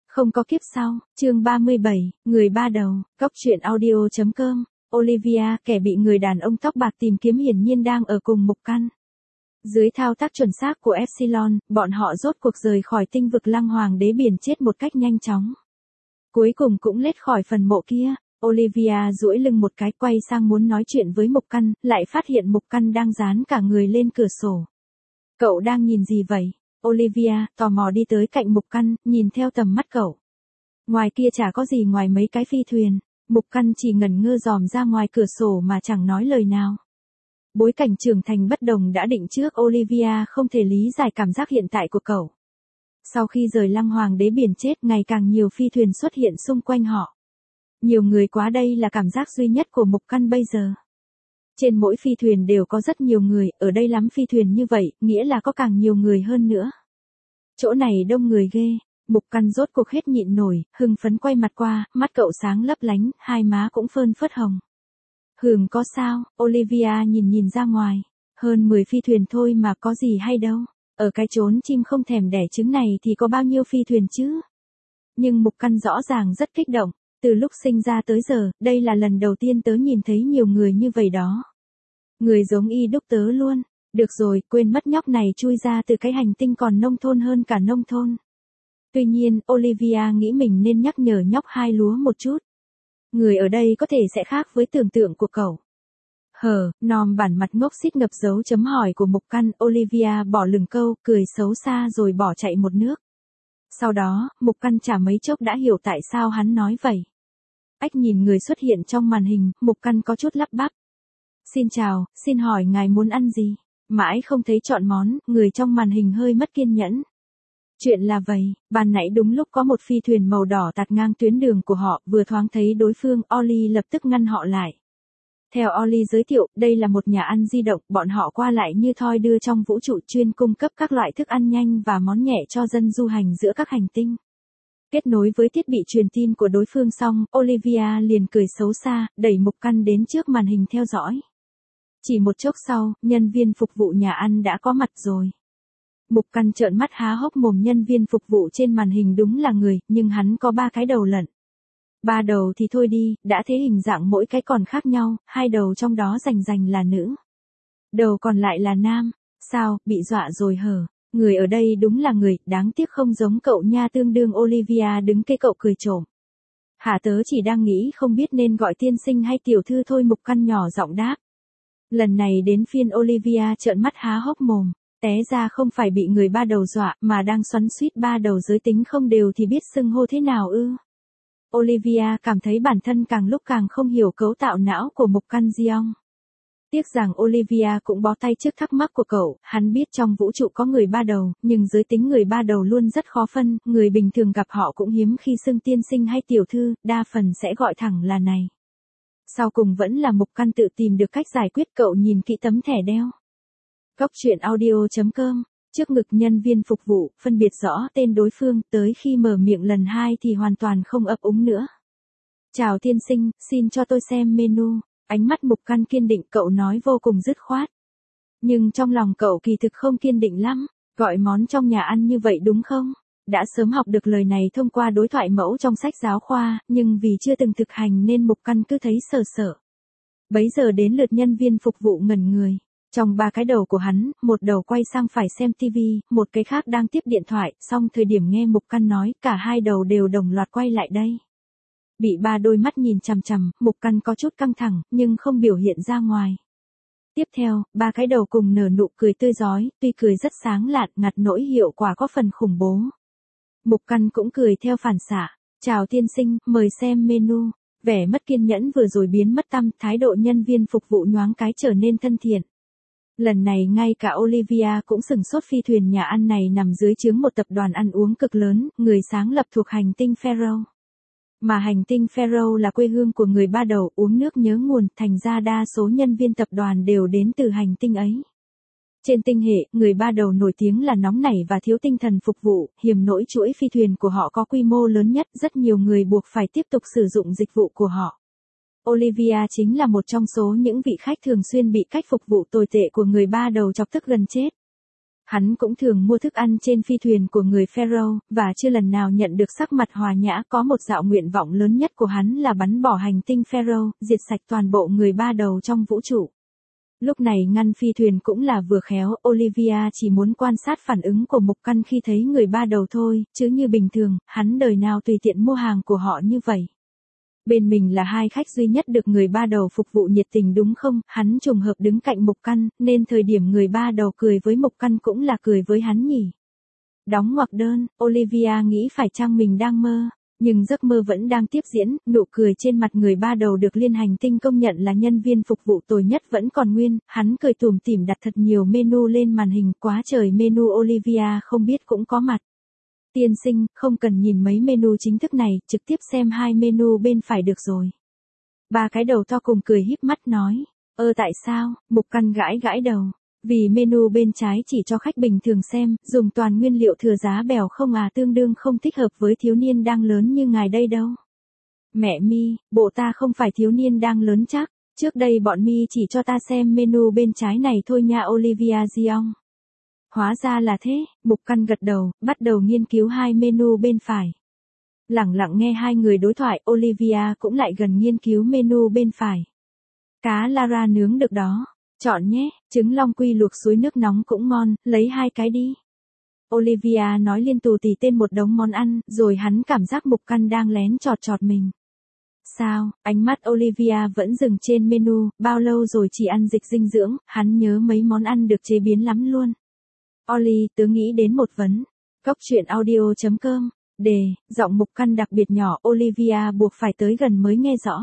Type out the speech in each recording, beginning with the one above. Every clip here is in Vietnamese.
Không có kiếp sau, chương 37, người ba đầu, góc truyện audio.com, Olivia, kẻ bị người đàn ông tóc bạc tìm kiếm hiển nhiên đang ở cùng Mục Căn. Dưới thao tác chuẩn xác của Epsilon, bọn họ rốt cuộc rời khỏi tinh vực Lăng Hoàng đế biển chết một cách nhanh chóng. Cuối cùng cũng lết khỏi phần mộ kia, Olivia duỗi lưng một cái quay sang muốn nói chuyện với Mục Căn, lại phát hiện Mục Căn đang dán cả người lên cửa sổ. Cậu đang nhìn gì vậy? Olivia, tò mò đi tới cạnh Mục Căn, nhìn theo tầm mắt cậu. Ngoài kia chả có gì ngoài mấy cái phi thuyền, Mục Căn chỉ ngẩn ngơ dòm ra ngoài cửa sổ mà chẳng nói lời nào. Bối cảnh trưởng thành bất đồng đã định trước, Olivia không thể lý giải cảm giác hiện tại của cậu. Sau khi rời Lăng Hoàng đế biển chết, ngày càng nhiều phi thuyền xuất hiện xung quanh họ. Nhiều người quá, đây là cảm giác duy nhất của Mục Căn bây giờ. Trên mỗi phi thuyền đều có rất nhiều người, ở đây lắm phi thuyền như vậy, nghĩa là có càng nhiều người hơn nữa. Chỗ này đông người ghê, Mục Căn rốt cuộc hết nhịn nổi, hưng phấn quay mặt qua, mắt cậu sáng lấp lánh, hai má cũng phơn phớt hồng. Có sao? Olivia nhìn ra ngoài, hơn 10 phi thuyền thôi mà có gì hay đâu, ở cái chốn chim không thèm đẻ trứng này thì có bao nhiêu phi thuyền chứ? Nhưng Mục Căn rõ ràng rất kích động. Từ lúc sinh ra tới giờ, đây là lần đầu tiên tớ nhìn thấy nhiều người như vậy đó. Người giống y đúc tớ luôn. Được rồi, quên mất nhóc này chui ra từ cái hành tinh còn nông thôn hơn cả nông thôn. Tuy nhiên, Olivia nghĩ mình nên nhắc nhở nhóc hai lúa một chút. Người ở đây có thể sẽ khác với tưởng tượng của cậu. Nom bản mặt ngốc xít ngập dấu chấm hỏi của Mục Căn. Olivia bỏ lửng câu, cười xấu xa rồi bỏ chạy một nước. Sau đó, Mục Căn chả mấy chốc đã hiểu tại sao hắn nói vậy. Ách nhìn người xuất hiện trong màn hình, Mục Căn có chút lắp bắp. Xin chào, xin hỏi ngài muốn ăn gì? Mãi không thấy chọn món, người trong màn hình hơi mất kiên nhẫn. Chuyện là vậy, ban nãy đúng lúc có một phi thuyền màu đỏ tạt ngang tuyến đường của họ, vừa thoáng thấy đối phương, Ollie lập tức ngăn họ lại. Theo Ollie giới thiệu, đây là một nhà ăn di động, bọn họ qua lại như thoi đưa trong vũ trụ, chuyên cung cấp các loại thức ăn nhanh và món nhẹ cho dân du hành giữa các hành tinh. Kết nối với thiết bị truyền tin của đối phương xong, Olivia liền cười xấu xa, đẩy Mục Căn đến trước màn hình theo dõi. Chỉ một chốc sau, nhân viên phục vụ nhà ăn đã có mặt rồi. Mục Căn trợn mắt há hốc mồm, nhân viên phục vụ trên màn hình đúng là người, nhưng hắn có 3 cái đầu lận. 3 đầu thì thôi đi, đã thế hình dạng mỗi cái còn khác nhau, 2 đầu trong đó rành là nữ. Đầu còn lại là nam. Sao, bị dọa rồi hở? Người ở đây đúng là người, đáng tiếc không giống cậu nha, tương đương. Olivia đứng cây cậu cười trộm. Hả, tớ chỉ đang nghĩ không biết nên gọi tiên sinh hay tiểu thư thôi, Mục Căn nhỏ giọng đáp. Lần này đến phiên Olivia trợn mắt há hốc mồm, té ra không phải bị người 3 đầu dọa, mà đang xoắn xuýt 3 đầu giới tính không đều thì biết xưng hô thế nào ư. Olivia cảm thấy bản thân càng lúc càng không hiểu cấu tạo não của Mục Căn Giong. Tiếc rằng Olivia cũng bó tay trước thắc mắc của cậu, hắn biết trong vũ trụ có người 3 đầu, nhưng giới tính người 3 đầu luôn rất khó phân, người bình thường gặp họ cũng hiếm khi xưng tiên sinh hay tiểu thư, đa phần sẽ gọi thẳng là này. Sau cùng vẫn là Mục Căn tự tìm được cách giải quyết, cậu nhìn kỹ tấm thẻ đeo. Góc truyện audio.com, trước ngực nhân viên phục vụ, phân biệt rõ tên đối phương, tới khi mở miệng lần 2 thì hoàn toàn không ấp úng nữa. Chào tiên sinh, xin cho tôi xem menu. Ánh mắt Mục Căn kiên định, cậu nói vô cùng dứt khoát. Nhưng trong lòng cậu kỳ thực không kiên định lắm, gọi món trong nhà ăn như vậy đúng không? Đã sớm học được lời này thông qua đối thoại mẫu trong sách giáo khoa, nhưng vì chưa từng thực hành nên Mục Căn cứ thấy sợ. Bấy giờ đến lượt nhân viên phục vụ ngẩn người. Trong 3 cái đầu của hắn, một đầu quay sang phải xem TV, một cái khác đang tiếp điện thoại, xong thời điểm nghe Mục Căn nói, cả 2 đầu đều đồng loạt quay lại đây. Bị 3 đôi mắt nhìn chằm chằm, Mục Căn có chút căng thẳng, nhưng không biểu hiện ra ngoài. Tiếp theo, 3 cái đầu cùng nở nụ cười tươi rói, tuy cười rất sáng lạn, ngặt nỗi hiệu quả có phần khủng bố. Mục Căn cũng cười theo phản xạ. Chào tiên sinh, mời xem menu. Vẻ mất kiên nhẫn vừa rồi biến mất tăm, thái độ nhân viên phục vụ nhoáng cái trở nên thân thiện. Lần này ngay cả Olivia cũng sửng sốt, phi thuyền nhà ăn này nằm dưới trướng một tập đoàn ăn uống cực lớn, người sáng lập thuộc hành tinh Pharaoh. Mà hành tinh Pharaoh là quê hương của người 3 đầu, uống nước nhớ nguồn, thành ra đa số nhân viên tập đoàn đều đến từ hành tinh ấy. Trên tinh hệ, người 3 đầu nổi tiếng là nóng nảy và thiếu tinh thần phục vụ, hiềm nỗi chuỗi phi thuyền của họ có quy mô lớn nhất, rất nhiều người buộc phải tiếp tục sử dụng dịch vụ của họ. Olivia chính là một trong số những vị khách thường xuyên bị cách phục vụ tồi tệ của người 3 đầu chọc tức gần chết. Hắn cũng thường mua thức ăn trên phi thuyền của người Pharaoh, và chưa lần nào nhận được sắc mặt hòa nhã. Có một dạo nguyện vọng lớn nhất của hắn là bắn bỏ hành tinh Pharaoh, diệt sạch toàn bộ người ba đầu trong vũ trụ. Lúc này ngăn phi thuyền cũng là vừa khéo, Olivia chỉ muốn quan sát phản ứng của Mục Căn khi thấy người ba đầu thôi, chứ như bình thường, hắn đời nào tùy tiện mua hàng của họ như vậy. Bên mình là hai khách duy nhất được người ba đầu phục vụ nhiệt tình đúng không, hắn trùng hợp đứng cạnh Mục Căn, nên thời điểm người ba đầu cười với Mục Căn cũng là cười với hắn nhỉ. Đóng ngoặc đơn, Olivia nghĩ phải chăng mình đang mơ. Nhưng giấc mơ vẫn đang tiếp diễn, nụ cười trên mặt người ba đầu được liên hành tinh công nhận là nhân viên phục vụ tồi nhất vẫn còn nguyên, hắn cười tủm tỉm đặt thật nhiều menu lên màn hình, quá trời menu Olivia không biết cũng có mặt. Tiên sinh, không cần nhìn mấy menu chính thức này, trực tiếp xem hai menu bên phải được rồi. Ba cái đầu to cùng cười híp mắt nói, tại sao, Mục Căn gãi gãi đầu. Vì menu bên trái chỉ cho khách bình thường xem, dùng toàn nguyên liệu thừa giá bèo không tương đương không thích hợp với thiếu niên đang lớn như ngài đây đâu. Mẹ mi, bộ ta không phải thiếu niên đang lớn chắc, trước đây bọn mi chỉ cho ta xem menu bên trái này thôi nha Olivia Diong. Hóa ra là thế, Mục Căn gật đầu, bắt đầu nghiên cứu hai menu bên phải. Lẳng lặng nghe hai người đối thoại, Olivia cũng lại gần nghiên cứu menu bên phải. Cá Lara nướng được đó. Chọn nhé, trứng long quy luộc suối nước nóng cũng ngon, lấy hai cái đi. Olivia nói liên tù tì tên một đống món ăn, rồi hắn cảm giác Mục Căn đang lén chọt chọt mình. Sao, ánh mắt Olivia vẫn dừng trên menu, bao lâu rồi chỉ ăn dịch dinh dưỡng, hắn nhớ mấy món ăn được chế biến lắm luôn. Oli, tớ nghĩ đến một vấn. Góc truyện audio.com, đề, giọng Mục Căn đặc biệt nhỏ, Olivia buộc phải tới gần mới nghe rõ.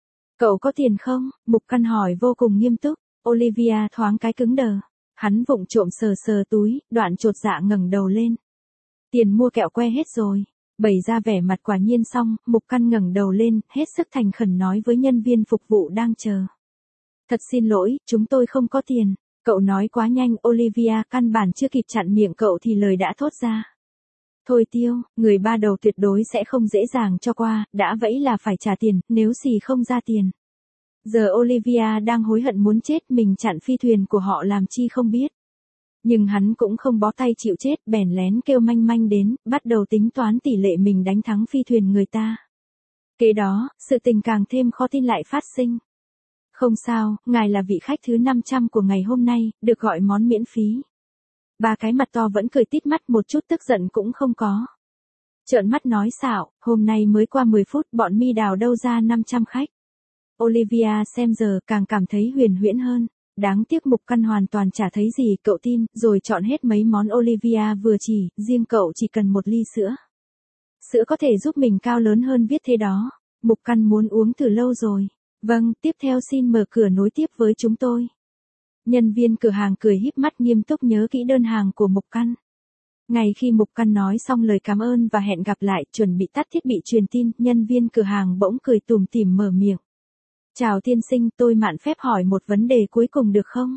Cậu có tiền không? Mục Căn hỏi vô cùng nghiêm túc. Olivia thoáng cái cứng đờ. Hắn vụng trộm sờ sờ túi, đoạn chột dạ ngẩng đầu lên. Tiền mua kẹo que hết rồi. Bày ra vẻ mặt quả nhiên xong, Mục Căn ngẩng đầu lên, hết sức thành khẩn nói với nhân viên phục vụ đang chờ. Thật xin lỗi, chúng tôi không có tiền. Cậu nói quá nhanh, Olivia căn bản chưa kịp chặn miệng cậu thì lời đã thốt ra. Thôi Tiêu, người ba đầu tuyệt đối sẽ không dễ dàng cho qua, đã vậy là phải trả tiền, nếu xì không ra tiền. Giờ Olivia đang hối hận muốn chết, mình chặn phi thuyền của họ làm chi không biết. Nhưng hắn cũng không bó tay chịu chết, bèn lén kêu manh manh đến, bắt đầu tính toán tỷ lệ mình đánh thắng phi thuyền người ta. Kế đó, sự tình càng thêm khó tin lại phát sinh. Không sao, ngài là vị khách thứ 500 của ngày hôm nay, được gọi món miễn phí. Ba cái mặt to vẫn cười tít mắt, một chút tức giận cũng không có. Trợn mắt nói xạo, hôm nay mới qua 10 phút bọn mi đào đâu ra 500 khách. Olivia xem giờ càng cảm thấy huyền huyễn hơn. Đáng tiếc Mục Căn hoàn toàn chả thấy gì, cậu tin, rồi chọn hết mấy món Olivia vừa chỉ, riêng cậu chỉ cần một ly sữa. Sữa có thể giúp mình cao lớn hơn viết thế đó. Mục Căn muốn uống từ lâu rồi. Vâng, tiếp theo xin mở cửa nối tiếp với chúng tôi. Nhân viên cửa hàng cười híp mắt nghiêm túc nhớ kỹ đơn hàng của Mục Căn. Ngay khi Mục Căn nói xong lời cảm ơn và hẹn gặp lại, chuẩn bị tắt thiết bị truyền tin, nhân viên cửa hàng bỗng cười tủm tỉm mở miệng. Chào tiên sinh, tôi mạn phép hỏi một vấn đề cuối cùng được không?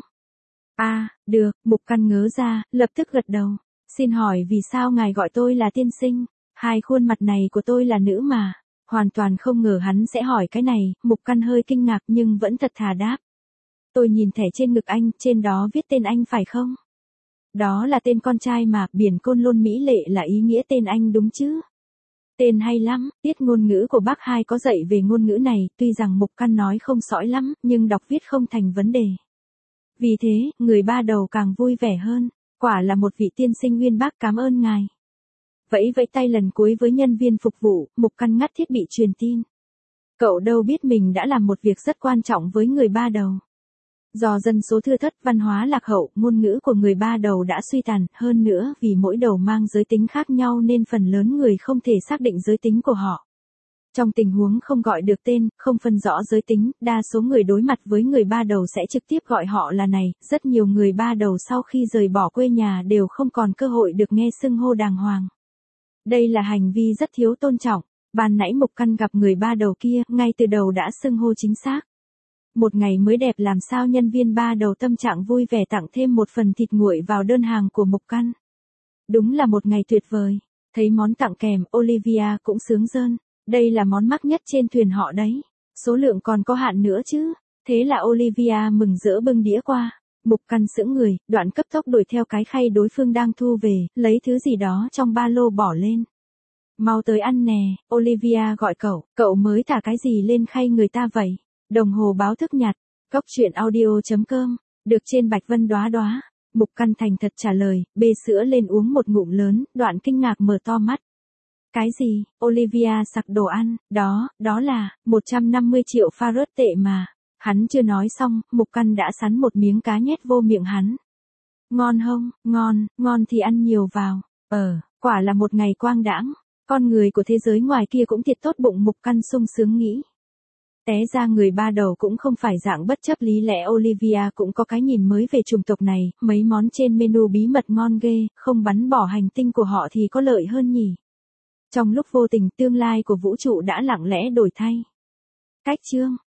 Được, Mục Căn ngớ ra, lập tức gật đầu. Xin hỏi vì sao ngài gọi tôi là tiên sinh? Hai khuôn mặt này của tôi là nữ mà. Hoàn toàn không ngờ hắn sẽ hỏi cái này, Mục Căn hơi kinh ngạc nhưng vẫn thật thà đáp. Tôi nhìn thẻ trên ngực anh, trên đó viết tên anh phải không? Đó là tên con trai mà, Biển Côn Lôn Mỹ Lệ là ý nghĩa tên anh đúng chứ? Tên hay lắm, tiết ngôn ngữ của bác hai có dạy về ngôn ngữ này, tuy rằng Mục Căn nói không sõi lắm, nhưng đọc viết không thành vấn đề. Vì thế, người ba đầu càng vui vẻ hơn, quả là một vị tiên sinh uyên bác, cảm ơn ngài. Vẫy tay lần cuối với nhân viên phục vụ, Mục Căn ngắt thiết bị truyền tin. Cậu đâu biết mình đã làm một việc rất quan trọng với người ba đầu. Do dân số thưa thớt, văn hóa lạc hậu, ngôn ngữ của người ba đầu đã suy tàn, hơn nữa vì mỗi đầu mang giới tính khác nhau nên phần lớn người không thể xác định giới tính của họ. Trong tình huống không gọi được tên, không phân rõ giới tính, đa số người đối mặt với người ba đầu sẽ trực tiếp gọi họ là này, rất nhiều người ba đầu sau khi rời bỏ quê nhà đều không còn cơ hội được nghe xưng hô đàng hoàng. Đây là hành vi rất thiếu tôn trọng, ban nãy Mục Căn gặp người ba đầu kia, ngay từ đầu đã xưng hô chính xác. Một ngày mới đẹp làm sao nhân viên ba đầu tâm trạng vui vẻ tặng thêm một phần thịt nguội vào đơn hàng của Mục Căn. Đúng là một ngày tuyệt vời. Thấy món tặng kèm, Olivia cũng sướng rơn. Đây là món mắc nhất trên thuyền họ đấy. Số lượng còn có hạn nữa chứ. Thế là Olivia mừng rỡ bưng đĩa qua. Mục Căn sững người, đoạn cấp tốc đuổi theo cái khay đối phương đang thu về, lấy thứ gì đó trong ba lô bỏ lên. Mau tới ăn nè, Olivia gọi cậu mới thả cái gì lên khay người ta vậy? Đồng hồ báo thức nhặt, cốc truyện audio.com, được trên Bạch Vân đóa đóa. Mục Căn thành thật trả lời, bê sữa lên uống một ngụm lớn, đoạn kinh ngạc mở to mắt. Cái gì? Olivia sặc đồ ăn, đó là 150 triệu farad tệ mà. Hắn chưa nói xong, Mục Căn đã sắn một miếng cá nhét vô miệng hắn. Ngon không? Ngon thì ăn nhiều vào. Quả là một ngày quang đãng. Con người của thế giới ngoài kia cũng thiệt tốt bụng, Mục Căn sung sướng nghĩ. Té ra người ba đầu cũng không phải dạng bất chấp lý lẽ, Olivia cũng có cái nhìn mới về chủng tộc này, mấy món trên menu bí mật ngon ghê, không bắn bỏ hành tinh của họ thì có lợi hơn nhỉ. Trong lúc vô tình, tương lai của vũ trụ đã lặng lẽ đổi thay. Cách chương